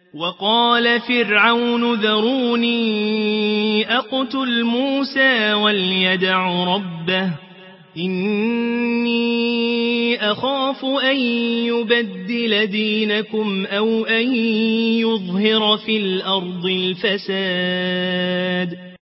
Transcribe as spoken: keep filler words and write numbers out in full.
وقال فرعون ذروني أقتل موسى وليدع ربه إني أخاف أن يبدل دينكم أو أن يظهر في الأرض الفساد